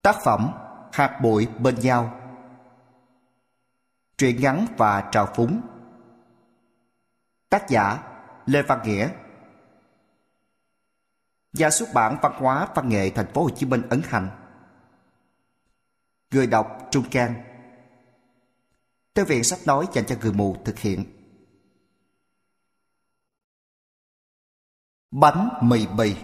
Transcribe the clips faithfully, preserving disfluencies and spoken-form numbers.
Tác phẩm Hạt bụi bên nhau. Truyện ngắn và trào phúng. Tác giả Lê Văn Nghĩa. Nhà xuất bản Văn hóa Văn nghệ Thành phố Hồ Chí Minh ấn hành. Người đọc Trung Can. Thư viện sách nói dành cho người mù thực hiện. Bánh mì bì.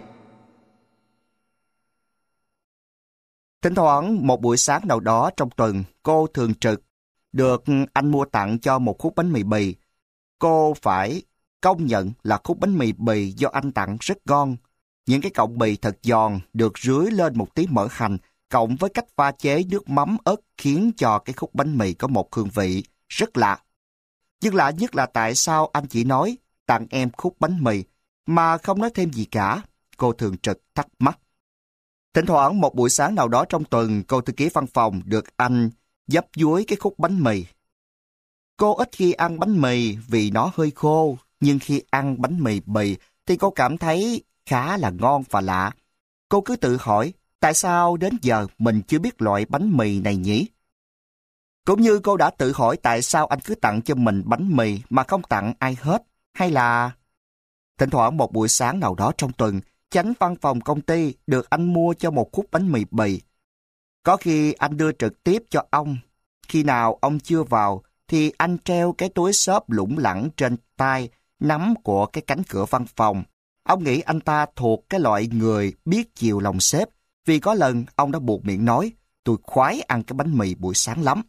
Thỉnh thoảng một buổi sáng nào đó trong tuần, cô thường trực được anh mua tặng cho một khúc bánh mì bì. Cô phải công nhận là khúc bánh mì bì do anh tặng rất ngon. Những cái cọng bì thật giòn, được rưới lên một tí mỡ hành, cộng với cách pha chế nước mắm ớt khiến cho cái khúc bánh mì có một hương vị rất lạ. Nhưng lạ nhất là tại sao anh chỉ nói tặng em khúc bánh mì mà không nói thêm gì cả. Cô thường trực thắc mắc. Thỉnh thoảng một buổi sáng nào đó trong tuần, cô thư ký văn phòng được anh dấp dúi cái khúc bánh mì. Cô ít khi ăn bánh mì vì nó hơi khô, nhưng khi ăn bánh mì bì thì cô cảm thấy khá là ngon và lạ. Cô cứ tự hỏi, tại sao đến giờ mình chưa biết loại bánh mì này nhỉ? Cũng như cô đã tự hỏi tại sao anh cứ tặng cho mình bánh mì mà không tặng ai hết, hay là... Thỉnh thoảng một buổi sáng nào đó trong tuần, chánh văn phòng công ty được anh mua cho một khúc bánh mì bì. Có khi anh đưa trực tiếp cho ông. Khi nào ông chưa vào thì anh treo cái túi xốp lủng lẳng trên tay nắm của cái cánh cửa văn phòng. Ông nghĩ anh ta thuộc cái loại người biết chiều lòng sếp, vì có lần ông đã buột miệng nói, tôi khoái ăn cái bánh mì buổi sáng lắm.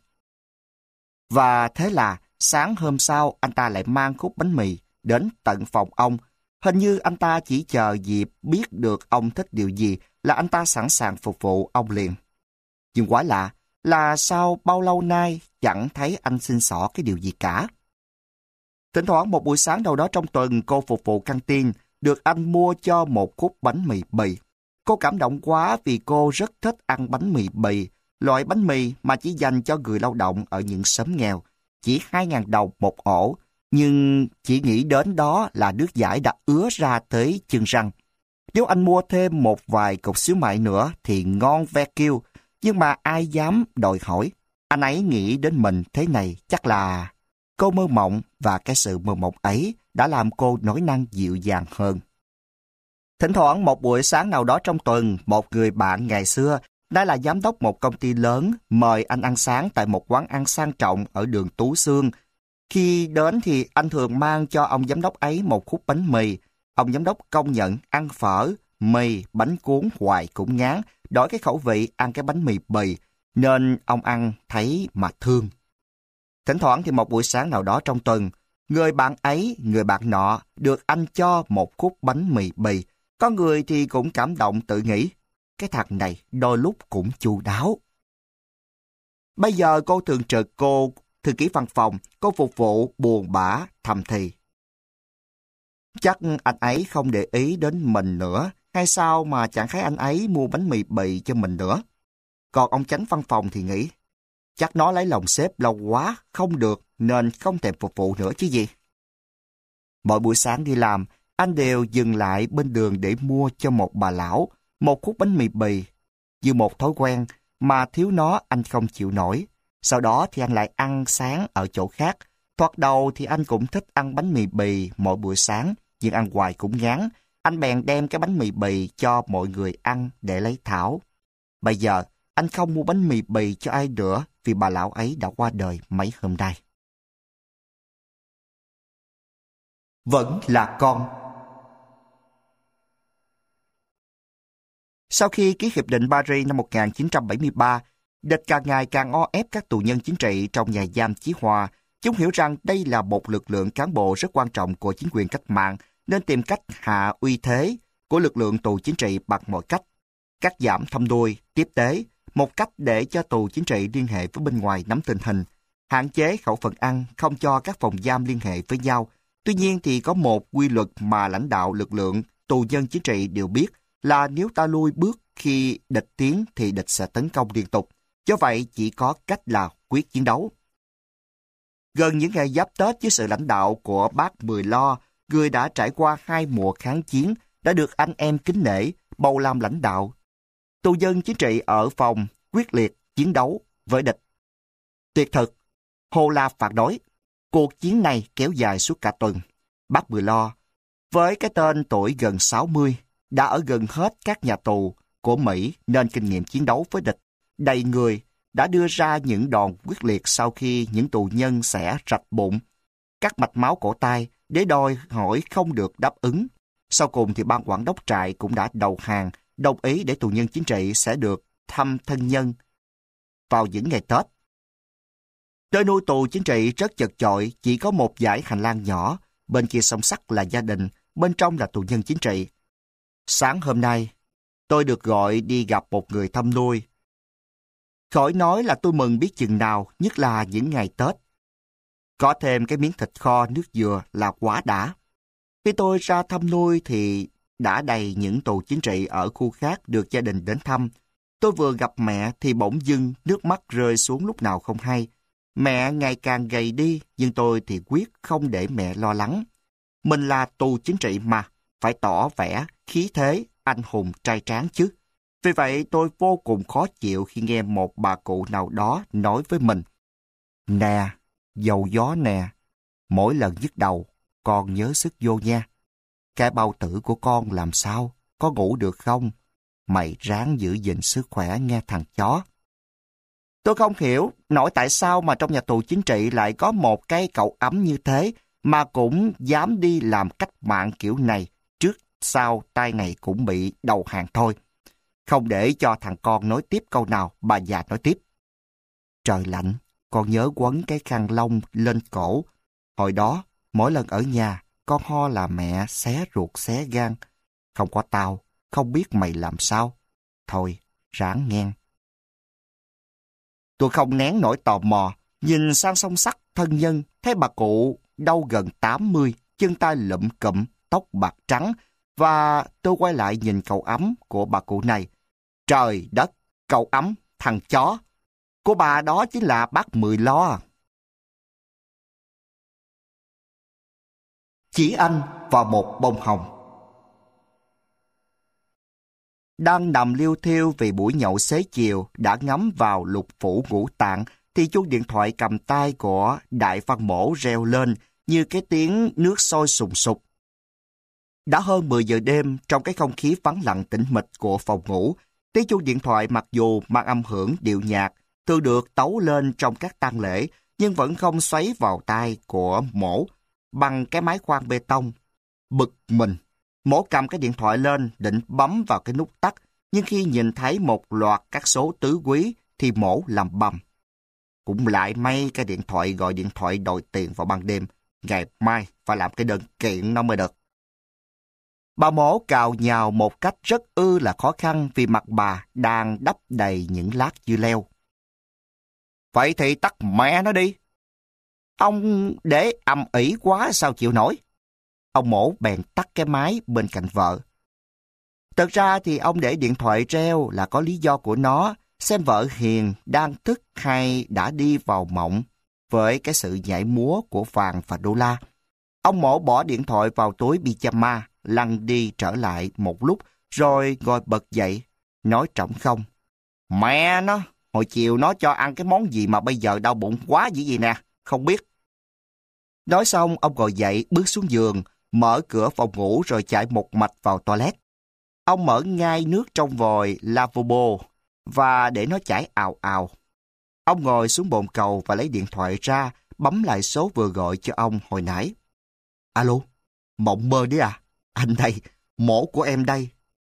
Và thế là sáng hôm sau anh ta lại mang khúc bánh mì đến tận phòng ông. Hình như anh ta chỉ chờ dịp biết được ông thích điều gì là anh ta sẵn sàng phục vụ ông liền. Nhưng quá lạ là sau bao lâu nay chẳng thấy anh xin xỏ cái điều gì cả. Thỉnh thoảng một buổi sáng đâu đó trong tuần, cô phục vụ căng tin được anh mua cho một khúc bánh mì bì. Cô cảm động quá vì cô rất thích ăn bánh mì bì, loại bánh mì mà chỉ dành cho người lao động ở những xóm nghèo, chỉ hai ngàn đồng một ổ. Nhưng chỉ nghĩ đến đó là nước dãi đã ứa ra tới chân răng. Nếu anh mua thêm một vài cục xíu mại nữa thì ngon ve kêu. Nhưng mà ai dám đòi hỏi. Anh ấy nghĩ đến mình thế này chắc là... Cô mơ mộng và cái sự mơ mộng ấy đã làm cô nói năng dịu dàng hơn. Thỉnh thoảng một buổi sáng nào đó trong tuần, một người bạn ngày xưa đã là giám đốc một công ty lớn mời anh ăn sáng tại một quán ăn sang trọng ở đường Tú Xương. Khi đến thì anh thường mang cho ông giám đốc ấy một khúc bánh mì. Ông giám đốc công nhận ăn phở, mì, bánh cuốn hoài cũng ngán, đổi cái khẩu vị ăn cái bánh mì bì, nên ông ăn thấy mà thương. Thỉnh thoảng thì một buổi sáng nào đó trong tuần, người bạn ấy, người bạn nọ được anh cho một khúc bánh mì bì. Có người thì cũng cảm động tự nghĩ, cái thằng này đôi lúc cũng chu đáo. Bây giờ cô thường trực, cô thư ký văn phòng, cô phục vụ buồn bã thầm thì. Chắc anh ấy không để ý đến mình nữa, hay sao mà chẳng thấy anh ấy mua bánh mì bì cho mình nữa. Còn ông chánh văn phòng thì nghĩ, chắc nó lấy lòng sếp lâu quá, không được nên không thèm phục vụ nữa chứ gì. Mỗi buổi sáng đi làm, anh đều dừng lại bên đường để mua cho một bà lão một khúc bánh mì bì. Như một thói quen mà thiếu nó anh không chịu nổi. Sau đó thì anh lại ăn sáng ở chỗ khác. Thoạt đầu thì anh cũng thích ăn bánh mì bì mỗi buổi sáng, nhưng ăn hoài cũng ngán. Anh bèn đem cái bánh mì bì cho mọi người ăn để lấy thảo. Bây giờ, anh không mua bánh mì bì cho ai nữa vì bà lão ấy đã qua đời mấy hôm nay. Vẫn là con. Sau khi ký Hiệp định Paris năm một nghìn chín trăm bảy mươi ba, địch càng ngày càng o ép các tù nhân chính trị trong nhà giam Chí Hòa. Chúng hiểu rằng đây là một lực lượng cán bộ rất quan trọng của chính quyền cách mạng, nên tìm cách hạ uy thế của lực lượng tù chính trị bằng mọi cách. Cắt giảm thăm nuôi, tiếp tế, một cách để cho tù chính trị liên hệ với bên ngoài nắm tình hình. Hạn chế khẩu phần ăn, không cho các phòng giam liên hệ với nhau. Tuy nhiên thì có một quy luật mà lãnh đạo lực lượng tù nhân chính trị đều biết là nếu ta lui bước khi địch tiến thì địch sẽ tấn công liên tục. Do vậy chỉ có cách là quyết chiến đấu. Gần những ngày giáp Tết, với sự lãnh đạo của bác Mười Lo, người đã trải qua hai mùa kháng chiến, đã được anh em kính nể, bầu làm lãnh đạo. Tù nhân chính trị ở phòng quyết liệt chiến đấu với địch. Tuyệt thực, Hồ La phản đối. Cuộc chiến này kéo dài suốt cả tuần. Bác Bùi Lo, với cái tên tuổi gần sáu mươi, đã ở gần hết các nhà tù của Mỹ nên kinh nghiệm chiến đấu với địch đầy người, đã đưa ra những đòn quyết liệt sau khi những tù nhân sẽ rạch bụng, cắt mạch máu cổ tay để đòi hỏi không được đáp ứng. Sau cùng thì ban quản đốc trại cũng đã đầu hàng, đồng ý để tù nhân chính trị sẽ được thăm thân nhân vào những ngày Tết. Nơi nuôi tù chính trị rất chật chội, chỉ có một dãy hành lang nhỏ, bên kia song sắt là gia đình, bên trong là tù nhân chính trị. Sáng hôm nay, tôi được gọi đi gặp một người thăm nuôi. Khỏi nói là tôi mừng biết chừng nào, nhất là những ngày Tết. Có thêm cái miếng thịt kho nước dừa là quá đã. Khi tôi ra thăm nuôi thì đã đầy những tù chính trị ở khu khác được gia đình đến thăm. Tôi vừa gặp mẹ thì bỗng dưng nước mắt rơi xuống lúc nào không hay. Mẹ ngày càng gầy đi, nhưng tôi thì quyết không để mẹ lo lắng. Mình là tù chính trị mà, phải tỏ vẻ khí thế, anh hùng trai tráng chứ. Vì vậy tôi vô cùng khó chịu khi nghe một bà cụ nào đó nói với mình: "Nè, dầu gió nè, mỗi lần nhức đầu, con nhớ sức vô nha. Cái bao tử của con làm sao, có ngủ được không? Mày ráng giữ gìn sức khỏe nghe thằng chó." Tôi không hiểu nổi tại sao mà trong nhà tù chính trị lại có một cái cậu ấm như thế mà cũng dám đi làm cách mạng kiểu này, trước sau tai này cũng bị đầu hàng thôi. Không để cho thằng con nói tiếp câu nào, bà già nói tiếp: "Trời lạnh, con nhớ quấn cái khăn lông lên cổ. Hồi đó, mỗi lần ở nhà, con ho là mẹ xé ruột xé gan. Không có tao, không biết mày làm sao. Thôi, ráng nghe." Tôi không nén nổi tò mò, nhìn sang song sắt thân nhân, thấy bà cụ đâu gần tám mươi, chân tay lụm cụm, tóc bạc trắng, và tôi quay lại nhìn cậu ấm của bà cụ này. Trời đất, cậu ấm, thằng chó. Của bà đó chính là bác Mười Lo. Chỉ anh và một bông hồng. Đang nằm liêu thiêu vì buổi nhậu xế chiều đã ngắm vào lục phủ ngũ tạng, thì chuông điện thoại cầm tay của Đại Văn Mổ reo lên như cái tiếng nước sôi sùng sục. Đã hơn mười giờ đêm, trong cái không khí vắng lặng tĩnh mịch của phòng ngủ, tiếng chuông điện thoại mặc dù mang âm hưởng điệu nhạc, thường được tấu lên trong các tang lễ, nhưng vẫn không xoáy vào tai của Mổ bằng cái máy khoan bê tông. Bực mình, Mổ cầm cái điện thoại lên định bấm vào cái nút tắt, nhưng khi nhìn thấy một loạt các số tứ quý thì Mổ làm bầm. Cũng lại may cái điện thoại gọi điện thoại đòi tiền vào ban đêm, ngày mai phải làm cái đơn kiện nó mới được. Bà Mổ cào nhào một cách rất ư là khó khăn vì mặt bà đang đắp đầy những lát dưa leo. Vậy thì tắt mẹ nó đi. Ông để ầm ĩ quá sao chịu nổi. Ông Mổ bèn tắt cái máy bên cạnh vợ. Thật ra thì ông để điện thoại reo là có lý do của nó, xem vợ hiền đang thức hay đã đi vào mộng với cái sự nhảy múa của vàng và đô la. Ông Mổ bỏ điện thoại vào túi pyjama, lăn đi trở lại một lúc, rồi ngồi bật dậy, nói trống không: "Mẹ nó, hồi chiều nó cho ăn cái món gì mà bây giờ đau bụng quá dữ gì nè, không biết." Nói xong, ông ngồi dậy, bước xuống giường, mở cửa phòng ngủ rồi chạy một mạch vào toilet. Ông mở ngay nước trong vòi lavabo và để nó chảy ào ào. Ông ngồi xuống bồn cầu và lấy điện thoại ra, bấm lại số vừa gọi cho ông hồi nãy. "Alo, mộng mơ đấy à? Anh đây, Mổ của em đây."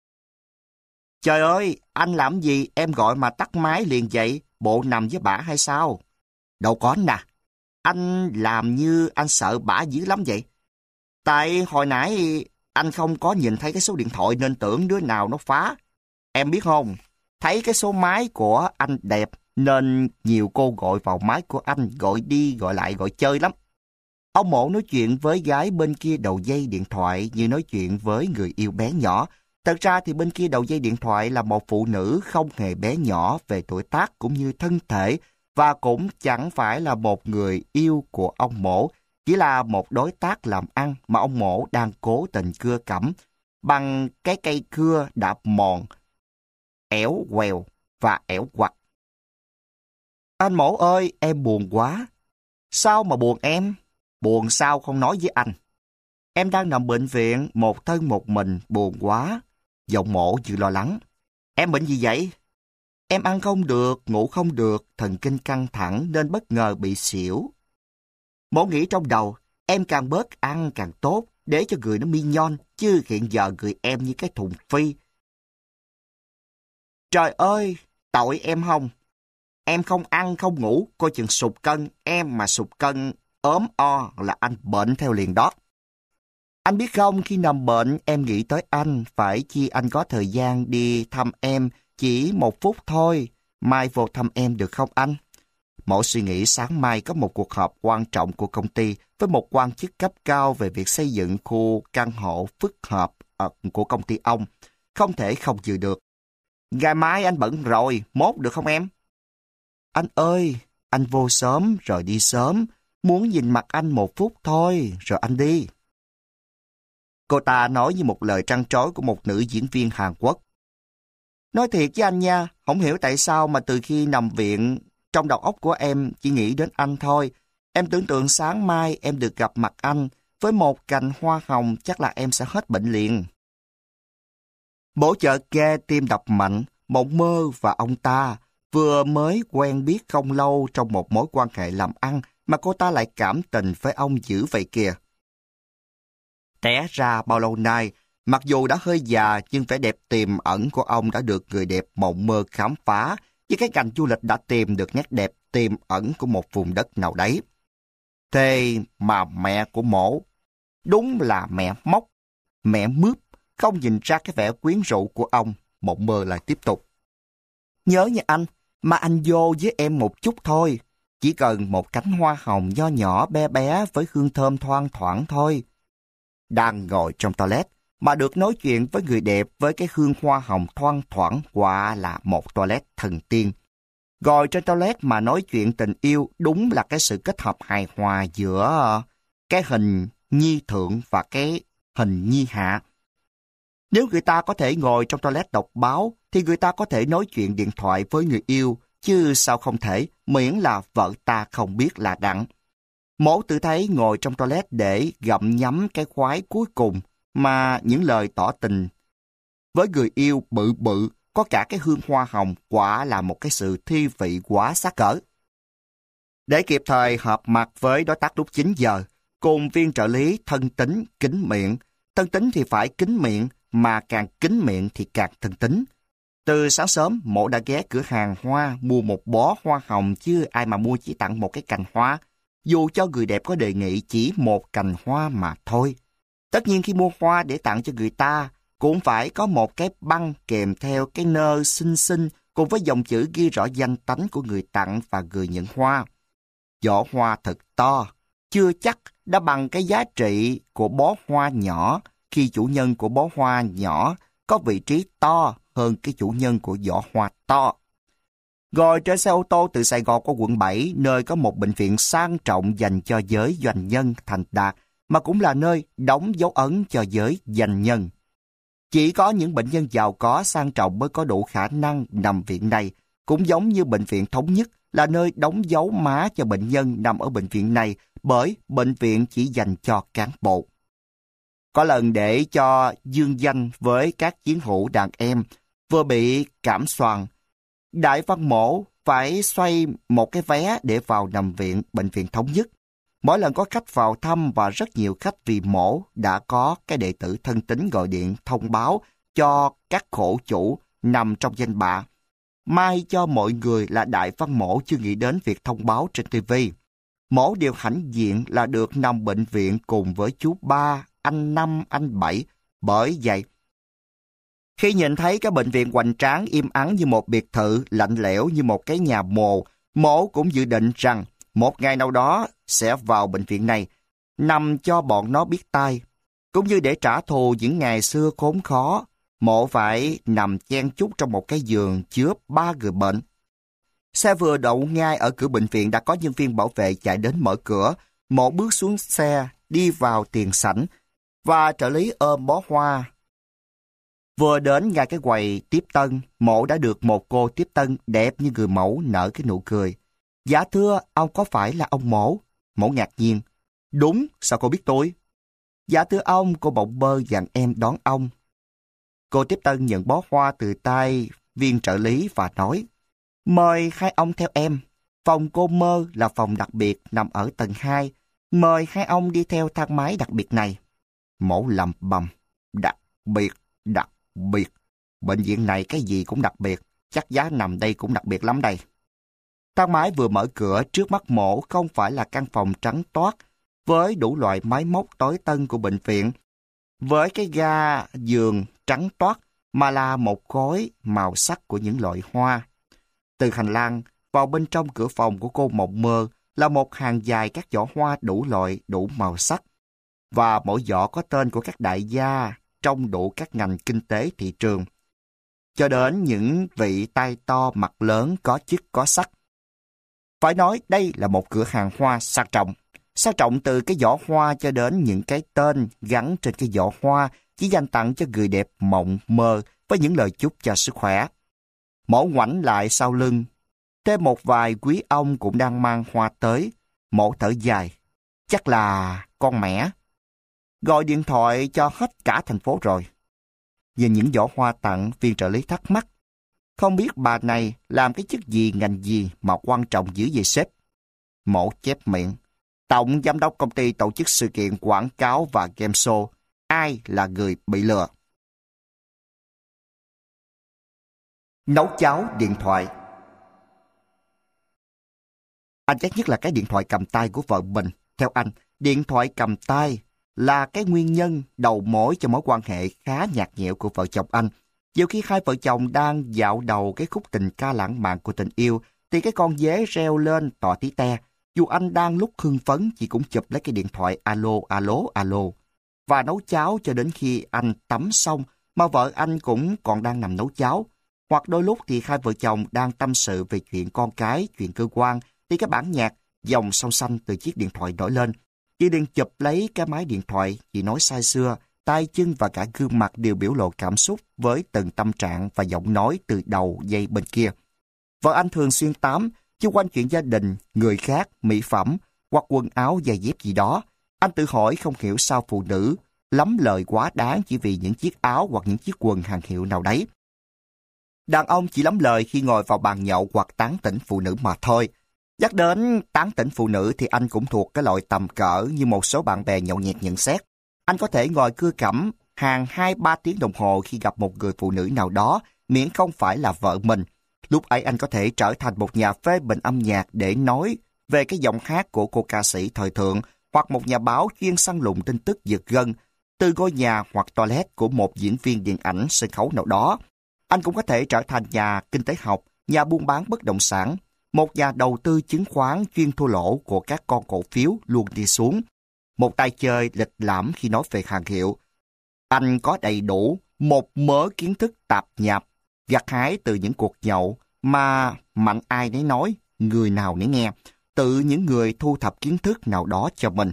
"Trời ơi, anh làm gì em gọi mà tắt máy liền vậy? Bộ nằm với bả hay sao?" "Đâu có nè, anh làm như anh sợ bả dữ lắm vậy. Tại hồi nãy anh không có nhìn thấy cái số điện thoại nên tưởng đứa nào nó phá. Em biết không, thấy cái số máy của anh đẹp nên nhiều cô gọi vào máy của anh, gọi đi gọi lại gọi chơi lắm." Ông Mổ nói chuyện với gái bên kia đầu dây điện thoại như nói chuyện với người yêu bé nhỏ. Thật ra thì bên kia đầu dây điện thoại là một phụ nữ không hề bé nhỏ về tuổi tác cũng như thân thể, và cũng chẳng phải là một người yêu của ông Mổ, chỉ là một đối tác làm ăn mà ông Mổ đang cố tình cưa cẩm bằng cái cây cưa đạp mòn, ẻo quèo và ẻo quặt Anh mổ ơi, em buồn quá. Sao mà buồn em? Buồn sao không nói với anh? Em đang nằm bệnh viện, một thân một mình, buồn quá. Giọng mổ vừa lo lắng. Em bệnh gì vậy? Em ăn không được, ngủ không được, thần kinh căng thẳng nên bất ngờ bị xỉu. Mổ nghĩ trong đầu, em càng bớt ăn càng tốt, để cho người nó mi nhon, chứ hiện giờ người em như cái thùng phi. Trời ơi, tội em không? Em không ăn không ngủ, coi chừng sụt cân, em mà sụt cân, ốm o là anh bệnh theo liền đó. Anh biết không, khi nằm bệnh em nghĩ tới anh, phải chi anh có thời gian đi thăm em chỉ một phút thôi. Mai vô thăm em được không anh? Mẫu suy nghĩ sáng mai có một cuộc họp quan trọng của công ty với một quan chức cấp cao về việc xây dựng khu căn hộ phức hợp uh, của công ty ông. Không thể không dự được. Ngày mai anh bận rồi, mốt được không em? Anh ơi, anh vô sớm rồi đi sớm. Muốn nhìn mặt anh một phút thôi, rồi anh đi. Cô ta nói như một lời trăn trối của một nữ diễn viên Hàn Quốc. Nói thiệt với anh nha, không hiểu tại sao mà từ khi nằm viện, trong đầu óc của em chỉ nghĩ đến anh thôi. Em tưởng tượng sáng mai em được gặp mặt anh, với một cành hoa hồng chắc là em sẽ hết bệnh liền. Bố chợt nghe tim đập mạnh, mộng mơ và ông ta vừa mới quen biết không lâu trong một mối quan hệ làm ăn mà cô ta lại cảm tình với ông dữ vậy kìa. Té ra bao lâu nay, mặc dù đã hơi già nhưng vẻ đẹp tiềm ẩn của ông đã được người đẹp mộng mơ khám phá, với cái ngành du lịch đã tìm được nét đẹp tiềm ẩn của một vùng đất nào đấy. Thế mà mẹ của mổ, đúng là mẹ móc, mẹ mướp, không nhìn ra cái vẻ quyến rũ của ông, mộng mơ lại tiếp tục. Nhớ nha anh, mà anh vô với em một chút thôi, chỉ cần một cánh hoa hồng nho nhỏ bé bé với hương thơm thoang thoảng thôi. Đang ngồi trong toilet, mà được nói chuyện với người đẹp với cái hương hoa hồng thoang thoảng quả là một toilet thần tiên. Ngồi trên toilet mà nói chuyện tình yêu đúng là cái sự kết hợp hài hòa giữa cái hình nhi thượng và cái hình nhi hạ. Nếu người ta có thể ngồi trong toilet đọc báo, thì người ta có thể nói chuyện điện thoại với người yêu, chứ sao không thể, miễn là vợ ta không biết là đặng. Mổ tự thấy ngồi trong toilet để gặm nhấm cái khoái cuối cùng, mà những lời tỏ tình với người yêu bự bự, có cả cái hương hoa hồng, quả là một cái sự thi vị quá sát cỡ. Để kịp thời họp mặt với đối tác lúc chín giờ, cùng viên trợ lý thân tín kín miệng. Thân tín thì phải kín miệng, mà càng kín miệng thì càng thân tín. Từ sáng sớm, mộ đã ghé cửa hàng hoa mua một bó hoa hồng, chứ ai mà mua chỉ tặng một cái cành hoa, dù cho người đẹp có đề nghị chỉ một cành hoa mà thôi. Tất nhiên khi mua hoa để tặng cho người ta, cũng phải có một cái băng kèm theo cái nơ xinh xinh cùng với dòng chữ ghi rõ danh tánh của người tặng và người nhận hoa. Giỏ hoa thật to, chưa chắc đã bằng cái giá trị của bó hoa nhỏ khi chủ nhân của bó hoa nhỏ có vị trí to hơn cái chủ nhân của giỏ hoa to. Ngồi trên xe ô tô từ Sài Gòn qua quận bảy, nơi có một bệnh viện sang trọng dành cho giới doanh nhân thành đạt, mà cũng là nơi đóng dấu ấn cho giới doanh nhân. Chỉ có những bệnh nhân giàu có sang trọng mới có đủ khả năng nằm viện này, cũng giống như bệnh viện Thống Nhất là nơi đóng dấu má cho bệnh nhân nằm ở bệnh viện này, bởi bệnh viện chỉ dành cho cán bộ. Có lần để cho dương danh với các chiến hữu đàn em vừa bị cảm xoàng, Đại Văn Mổ phải xoay một cái vé để vào nằm viện bệnh viện Thống Nhất. Mỗi lần có khách vào thăm và rất nhiều khách vì mổ đã có cái đệ tử thân tín gọi điện thông báo cho các khổ chủ nằm trong danh bạ. May cho mọi người là Đại Văn Mổ chưa nghĩ đến việc thông báo trên ti vi. Mổ điều hãnh diện là được nằm bệnh viện cùng với chú ba, anh năm, anh bảy. Bởi vậy, khi nhìn thấy cái bệnh viện hoành tráng im ắng như một biệt thự, lạnh lẽo như một cái nhà mồ, Mổ cũng dự định rằng một ngày nào đó sẽ vào bệnh viện này, nằm cho bọn nó biết tai. Cũng như để trả thù những ngày xưa khốn khó, Mổ phải nằm chen chúc trong một cái giường chứa ba người bệnh. Xe vừa đậu ngay ở cửa bệnh viện đã có nhân viên bảo vệ chạy đến mở cửa. Mổ bước xuống xe, đi vào tiền sảnh, và trợ lý ôm bó hoa. Vừa đến ngay cái quầy tiếp tân, Mổ đã được một cô tiếp tân đẹp như người mẫu nở cái nụ cười. Dạ thưa, ông có phải là ông Mổ? Mổ ngạc nhiên. Đúng, sao cô biết tôi? Dạ thưa ông, cô bỗng bơ dặn em đón ông. Cô tiếp tân nhận bó hoa từ tay viên trợ lý và nói, mời hai ông theo em. Phòng cô mơ là phòng đặc biệt nằm ở tầng hai. Mời hai ông đi theo thang máy đặc biệt này. Mổ lẩm bẩm, đặc biệt, đặc biệt. Bệnh viện này cái gì cũng đặc biệt, chắc giá nằm đây cũng đặc biệt lắm đây. Thang máy vừa mở cửa, trước mắt Mổ không phải là căn phòng trắng toát với đủ loại máy móc tối tân của bệnh viện, với cái ga giường trắng toát, mà là một khối màu sắc của những loại hoa. Từ hành lang vào bên trong cửa phòng của cô mộng mơ là một hàng dài các giỏ hoa đủ loại, đủ màu sắc. Và mỗi giỏ có tên của các đại gia trong đủ các ngành kinh tế thị trường, cho đến những vị tay to mặt lớn có chức có sắc. Phải nói đây là một cửa hàng hoa sang trọng. Sang trọng từ cái giỏ hoa cho đến những cái tên gắn trên cái giỏ hoa chỉ dành tặng cho người đẹp mộng mơ với những lời chúc cho sức khỏe. Mổ ngoảnh lại sau lưng, thêm một vài quý ông cũng đang mang hoa tới. Mổ thở dài, chắc là con mẻ. Gọi điện thoại cho hết cả thành phố rồi. Nhìn những giỏ hoa tặng, viên trợ lý thắc mắc. Không biết bà này làm cái chức gì, ngành gì mà quan trọng dữ vậy sếp? Mổ chép miệng. Tổng giám đốc công ty tổ chức sự kiện quảng cáo và game show. Ai là người bị lừa? Nấu cháo điện thoại. Anh chắc nhất là cái điện thoại cầm tay của vợ mình. Theo anh, điện thoại cầm tay là cái nguyên nhân đầu mối cho mối quan hệ khá nhạt nhẽo của vợ chồng anh. Nhiều khi hai vợ chồng đang dạo đầu cái khúc tình ca lãng mạn của tình yêu, thì cái con dế reo lên tỏ tí te. Dù anh đang lúc hưng phấn, chị cũng chụp lấy cái điện thoại alo, alo, alo. Và nấu cháo cho đến khi anh tắm xong, mà vợ anh cũng còn đang nằm nấu cháo. Hoặc đôi lúc thì hai vợ chồng đang tâm sự về chuyện con cái, chuyện cơ quan, thì cái bản nhạc dòng song xanh từ chiếc điện thoại nổi lên. Chị liền chụp lấy cái máy điện thoại, chị nói say sưa, tay chân và cả gương mặt đều biểu lộ cảm xúc với từng tâm trạng và giọng nói từ đầu dây bên kia. Vợ anh thường xuyên tám, chung quanh chuyện gia đình, người khác, mỹ phẩm, hoặc quần áo, giày dép gì đó. Anh tự hỏi không hiểu sao phụ nữ lắm lời quá đáng chỉ vì những chiếc áo hoặc những chiếc quần hàng hiệu nào đấy. Đàn ông chỉ lắm lời khi ngồi vào bàn nhậu hoặc tán tỉnh phụ nữ mà thôi. Nhắc đến tán tỉnh phụ nữ thì anh cũng thuộc cái loại tầm cỡ như một số bạn bè nhậu nhẹt nhận xét. Anh có thể ngồi cưa cẩm hàng hai ba tiếng đồng hồ khi gặp một người phụ nữ nào đó, miễn không phải là vợ mình. Lúc ấy anh có thể trở thành một nhà phê bình âm nhạc để nói về cái giọng hát của cô ca sĩ thời thượng, hoặc một nhà báo chuyên săn lùng tin tức giật gân từ ngôi nhà hoặc toilet của một diễn viên điện ảnh sân khấu nào đó. Anh cũng có thể trở thành nhà kinh tế học, nhà buôn bán bất động sản, một nhà đầu tư chứng khoán chuyên thua lỗ của các con cổ phiếu luôn đi xuống, một tay chơi lịch lãm khi nói về hàng hiệu. Anh có đầy đủ một mớ kiến thức tạp nhạp, gặt hái từ những cuộc nhậu mà mạnh ai nấy nói, người nào nấy nghe, tự những người thu thập kiến thức nào đó cho mình.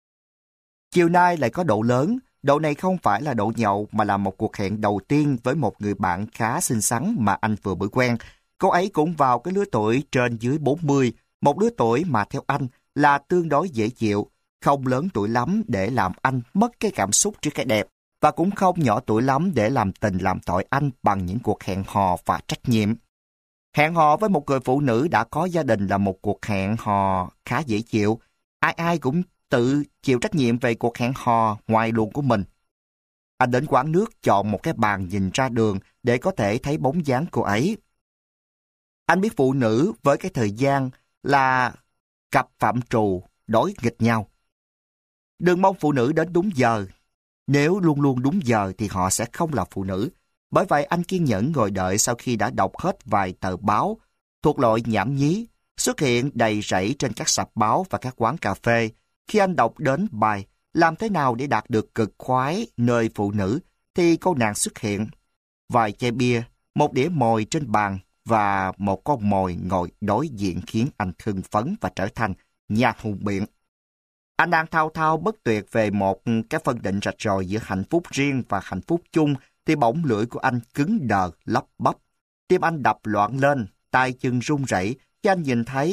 Chiều nay lại có độ lớn, độ này không phải là độ nhậu mà là một cuộc hẹn đầu tiên với một người bạn khá xinh xắn mà anh vừa mới quen. Cô ấy cũng vào cái lứa tuổi trên dưới bốn mươi, một lứa tuổi mà theo anh là tương đối dễ chịu, không lớn tuổi lắm để làm anh mất cái cảm xúc trước cái đẹp, và cũng không nhỏ tuổi lắm để làm tình làm tội anh bằng những cuộc hẹn hò và trách nhiệm. Hẹn hò với một người phụ nữ đã có gia đình là một cuộc hẹn hò khá dễ chịu. Ai ai cũng tự chịu trách nhiệm về cuộc hẹn hò ngoài luồng của mình. Anh đến quán nước chọn một cái bàn nhìn ra đường để có thể thấy bóng dáng cô ấy. Anh biết phụ nữ với cái thời gian là cặp phạm trù đối nghịch nhau. Đừng mong phụ nữ đến đúng giờ. Nếu luôn luôn đúng giờ thì họ sẽ không là phụ nữ. Bởi vậy anh kiên nhẫn ngồi đợi sau khi đã đọc hết vài tờ báo thuộc loại nhảm nhí xuất hiện đầy rẫy trên các sạp báo và các quán cà phê. Khi anh đọc đến bài làm thế nào để đạt được cực khoái nơi phụ nữ thì cô nàng xuất hiện. Vài chai bia, một đĩa mồi trên bàn và một con mồi ngồi đối diện khiến anh hưng phấn và trở thành nhà hùng biện. Anh đang thao thao bất tuyệt về một cái phân định rạch ròi giữa hạnh phúc riêng và hạnh phúc chung thì bỗng lưỡi của anh cứng đờ, lắp bắp. Tim anh đập loạn lên, tay chân run rẩy khi anh nhìn thấy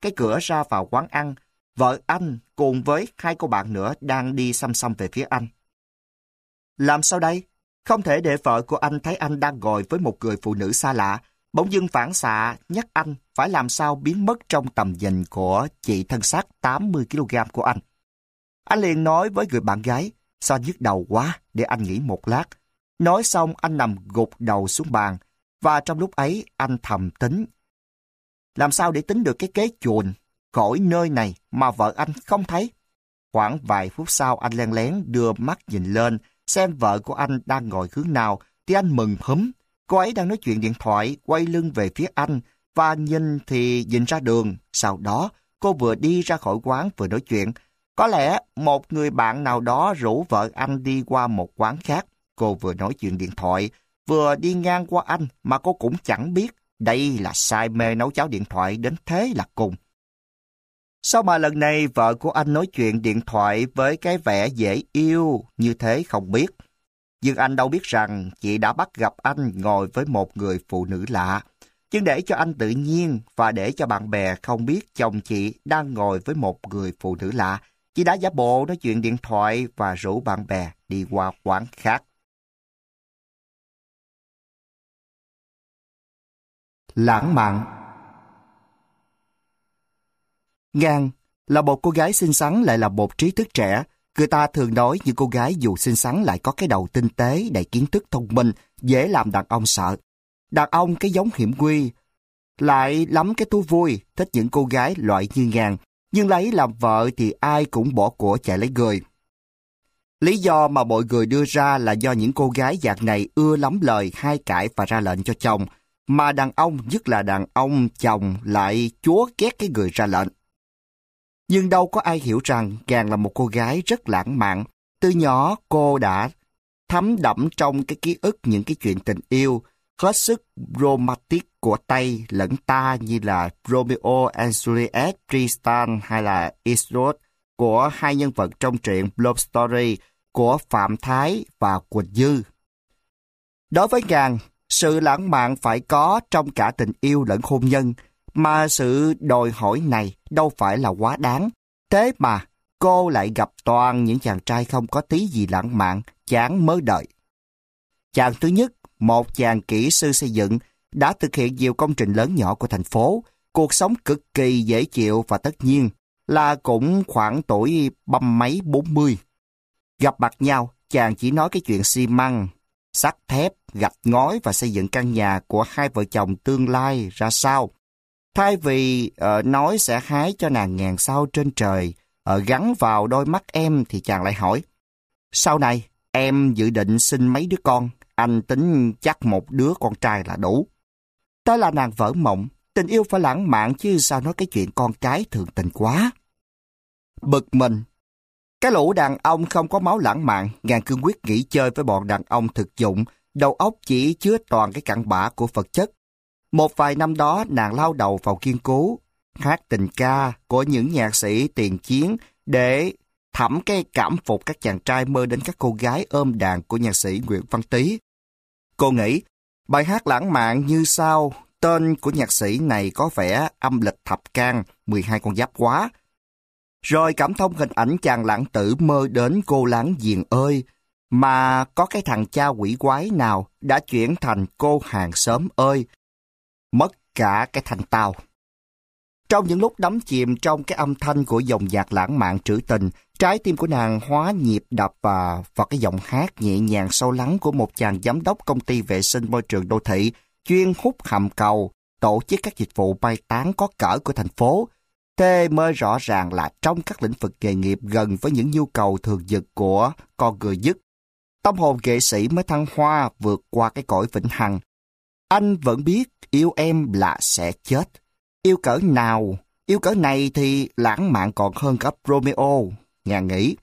cái cửa ra vào quán ăn, vợ anh cùng với hai cô bạn nữa đang đi xăm xăm về phía anh. Làm sao đây? Không thể để vợ của anh thấy anh đang ngồi với một người phụ nữ xa lạ. Bỗng dưng phản xạ nhắc anh phải làm sao biến mất trong tầm nhìn của chị thân xác tám mươi ki lô gam của anh. Anh liền nói với người bạn gái, sao nhức đầu quá, để anh nghỉ một lát. Nói xong anh nằm gục đầu xuống bàn, và trong lúc ấy anh thầm tính. Làm sao để tính được cái kế chuồn khỏi nơi này mà vợ anh không thấy? Khoảng vài phút sau anh lén lén đưa mắt nhìn lên, xem vợ của anh đang ngồi hướng nào, thì anh mừng húm. Cô ấy đang nói chuyện điện thoại, quay lưng về phía anh, và nhìn thì nhìn ra đường. Sau đó, cô vừa đi ra khỏi quán vừa nói chuyện. Có lẽ một người bạn nào đó rủ vợ anh đi qua một quán khác. Cô vừa nói chuyện điện thoại, vừa đi ngang qua anh mà cô cũng chẳng biết. Đây là say mê nấu cháo điện thoại đến thế là cùng. Sao mà lần này vợ của anh nói chuyện điện thoại với cái vẻ dễ yêu như thế không biết. Nhưng anh đâu biết rằng chị đã bắt gặp anh ngồi với một người phụ nữ lạ. Nhưng để cho anh tự nhiên và để cho bạn bè không biết chồng chị đang ngồi với một người phụ nữ lạ, chị đã giả bộ nói chuyện điện thoại và rủ bạn bè đi qua quán khác. Lãng mạn. Ngan là một cô gái xinh xắn lại là một trí thức trẻ. Người ta thường nói những cô gái dù xinh xắn lại có cái đầu tinh tế, đầy kiến thức thông minh, dễ làm đàn ông sợ. Đàn ông cái giống hiểm nguy, lại lắm cái thú vui, thích những cô gái loại như Ngan, nhưng lấy làm vợ thì ai cũng bỏ của chạy lấy người. Lý do mà mọi người đưa ra là do những cô gái dạng này ưa lắm lời hai cãi và ra lệnh cho chồng, mà đàn ông, nhất là đàn ông chồng, lại chúa ghét cái người ra lệnh. Nhưng đâu có ai hiểu rằng Ngan là một cô gái rất lãng mạn. Từ nhỏ cô đã thấm đẫm trong cái ký ức những cái chuyện tình yêu hết sức romantic của Tây lẫn ta, như là Romeo and Juliet, Tristan hay là Isolde của hai nhân vật trong truyện Love Story của Phạm Thái và Quỳnh Dư. Đối với Ngan, sự lãng mạn phải có trong cả tình yêu lẫn hôn nhân, mà sự đòi hỏi này đâu phải là quá đáng. Thế mà cô lại gặp toàn những chàng trai không có tí gì lãng mạn, chán mớ đời. Chàng thứ nhất, một chàng kỹ sư xây dựng, đã thực hiện nhiều công trình lớn nhỏ của thành phố, cuộc sống cực kỳ dễ chịu và tất nhiên là cũng khoảng tuổi băm mấy bốn mươi. Gặp mặt nhau, chàng chỉ nói cái chuyện xi măng, sắt thép, gạch ngói và xây dựng căn nhà của hai vợ chồng tương lai ra sao. Thay vì uh, nói sẽ hái cho nàng ngàn sao trên trời, uh, gắn vào đôi mắt em, thì chàng lại hỏi, sau này em dự định sinh mấy đứa con? Anh tính chắc một đứa con trai là đủ. Đó là nàng vỡ mộng, tình yêu phải lãng mạn chứ sao nói cái chuyện con cái thường tình quá. Bực mình. Cái lũ đàn ông không có máu lãng mạn, Ngan cương quyết nghỉ chơi với bọn đàn ông thực dụng, đầu óc chỉ chứa toàn cái cặn bã của vật chất. Một vài năm đó, nàng lao đầu vào nghiên cứu, hát tình ca của những nhạc sĩ tiền chiến để thẩm cái cảm phục các chàng trai mơ đến các cô gái ôm đàn của nhạc sĩ Nguyễn Văn Tý. Cô nghĩ, bài hát lãng mạn như sau, tên của nhạc sĩ này có vẻ âm lịch thập can, mười hai con giáp quá. Rồi cảm thông hình ảnh chàng lãng tử mơ đến cô láng giềng ơi, mà có cái thằng cha quỷ quái nào đã chuyển thành cô hàng xóm ơi, mất cả cái thành tao. Trong những lúc đắm chìm trong cái âm thanh của dòng nhạc lãng mạn trữ tình, trái tim của nàng hóa nhịp đập và vào cái giọng hát nhẹ nhàng sâu lắng của một chàng giám đốc công ty vệ sinh môi trường đô thị chuyên hút hầm cầu, tổ chức các dịch vụ mai táng có cỡ của thành phố. Thế mới rõ ràng là trong các lĩnh vực nghề nghiệp gần với những nhu cầu thường nhật của con người nhất, tâm hồn nghệ sĩ mới thăng hoa vượt qua cái cõi vĩnh hằng. Anh vẫn biết yêu em là sẽ chết. Yêu cỡ nào? Yêu cỡ này thì lãng mạn còn hơn cả Romeo, Ngan nghĩ.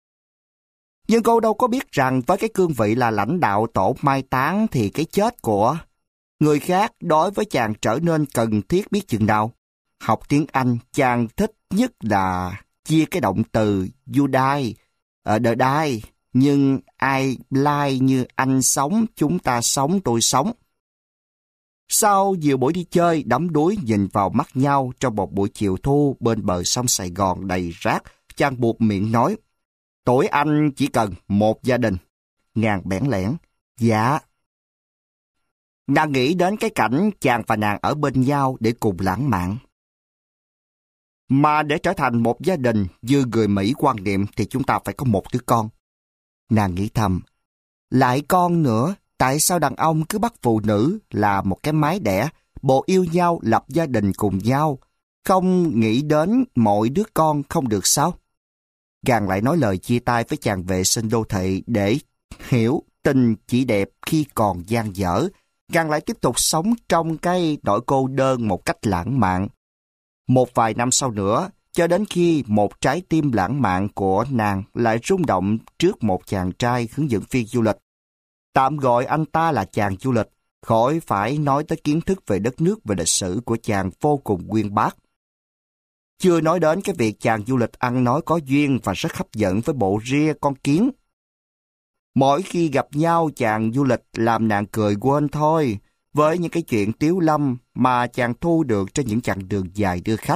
Nhưng cô đâu có biết rằng với cái cương vị là lãnh đạo tổ mai táng thì cái chết của người khác đối với chàng trở nên cần thiết biết chừng nào. Học tiếng Anh, chàng thích nhất là chia cái động từ you die, ở the die, nhưng I like như anh sống, chúng ta sống, tôi sống. Sau nhiều buổi đi chơi, đắm đuối nhìn vào mắt nhau trong một buổi chiều thu bên bờ sông Sài Gòn đầy rác, chàng buột miệng nói, tuổi anh chỉ cần một gia đình. Ngàn bẽn lẽn, dạ. Nàng nghĩ đến cái cảnh chàng và nàng ở bên nhau để cùng lãng mạn. Mà để trở thành một gia đình như người Mỹ quan niệm thì chúng ta phải có một đứa con. Nàng nghĩ thầm, lại con nữa, tại sao đàn ông cứ bắt phụ nữ là một cái mái đẻ, bộ yêu nhau lập gia đình cùng nhau, không nghĩ đến mỗi đứa con không được sao? Gàng lại nói lời chia tay với chàng vệ sinh đô thị để hiểu tình chỉ đẹp khi còn dang dở. Gàng lại tiếp tục sống trong cái nỗi cô đơn một cách lãng mạn. Một vài năm sau nữa, cho đến khi một trái tim lãng mạn của nàng lại rung động trước một chàng trai hướng dẫn viên du lịch. Tạm gọi anh ta là chàng du lịch, khỏi phải nói tới kiến thức về đất nước và lịch sử của chàng vô cùng uyên bác. Chưa nói đến cái việc chàng du lịch ăn nói có duyên và rất hấp dẫn với bộ ria con kiến. Mỗi khi gặp nhau chàng du lịch làm nàng cười quên thôi, với những cái chuyện tiếu lâm mà chàng thu được trên những chặng đường dài đưa khách.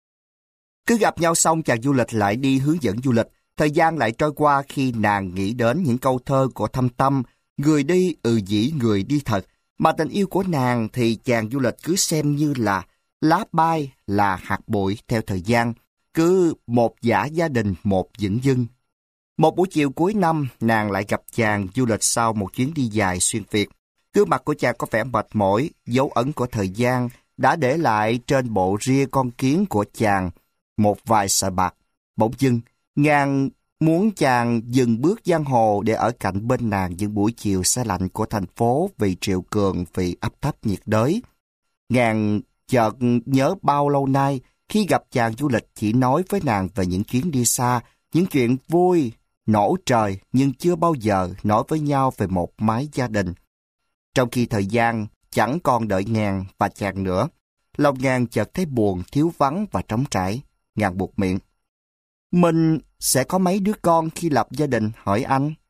Cứ gặp nhau xong chàng du lịch lại đi hướng dẫn du lịch, thời gian lại trôi qua khi nàng nghĩ đến những câu thơ của Thâm Tâm, người đi ừ dĩ người đi thật, mà tình yêu của nàng thì chàng du lịch cứ xem như là lá bay, là hạt bụi theo thời gian, cứ một giả gia đình một dửng dưng. Một buổi chiều cuối năm, nàng lại gặp chàng du lịch sau một chuyến đi dài xuyên Việt. Gương mặt của chàng có vẻ mệt mỏi, dấu ấn của thời gian đã để lại trên bộ ria con kiến của chàng một vài sợi bạc. Bỗng dưng, nàng muốn chàng dừng bước giang hồ để ở cạnh bên nàng những buổi chiều xe lạnh của thành phố vì triều cường, vì áp thấp nhiệt đới. Nàng chợt nhớ bao lâu nay khi gặp chàng du lịch chỉ nói với nàng về những chuyến đi xa, những chuyện vui, nổ trời nhưng chưa bao giờ nói với nhau về một mái gia đình. Trong khi thời gian chẳng còn đợi nàng và chàng nữa, lòng nàng chợt thấy buồn, thiếu vắng và trống trải. Nàng buột miệng, mình sẽ có mấy đứa con khi lập gia đình hỏi anh?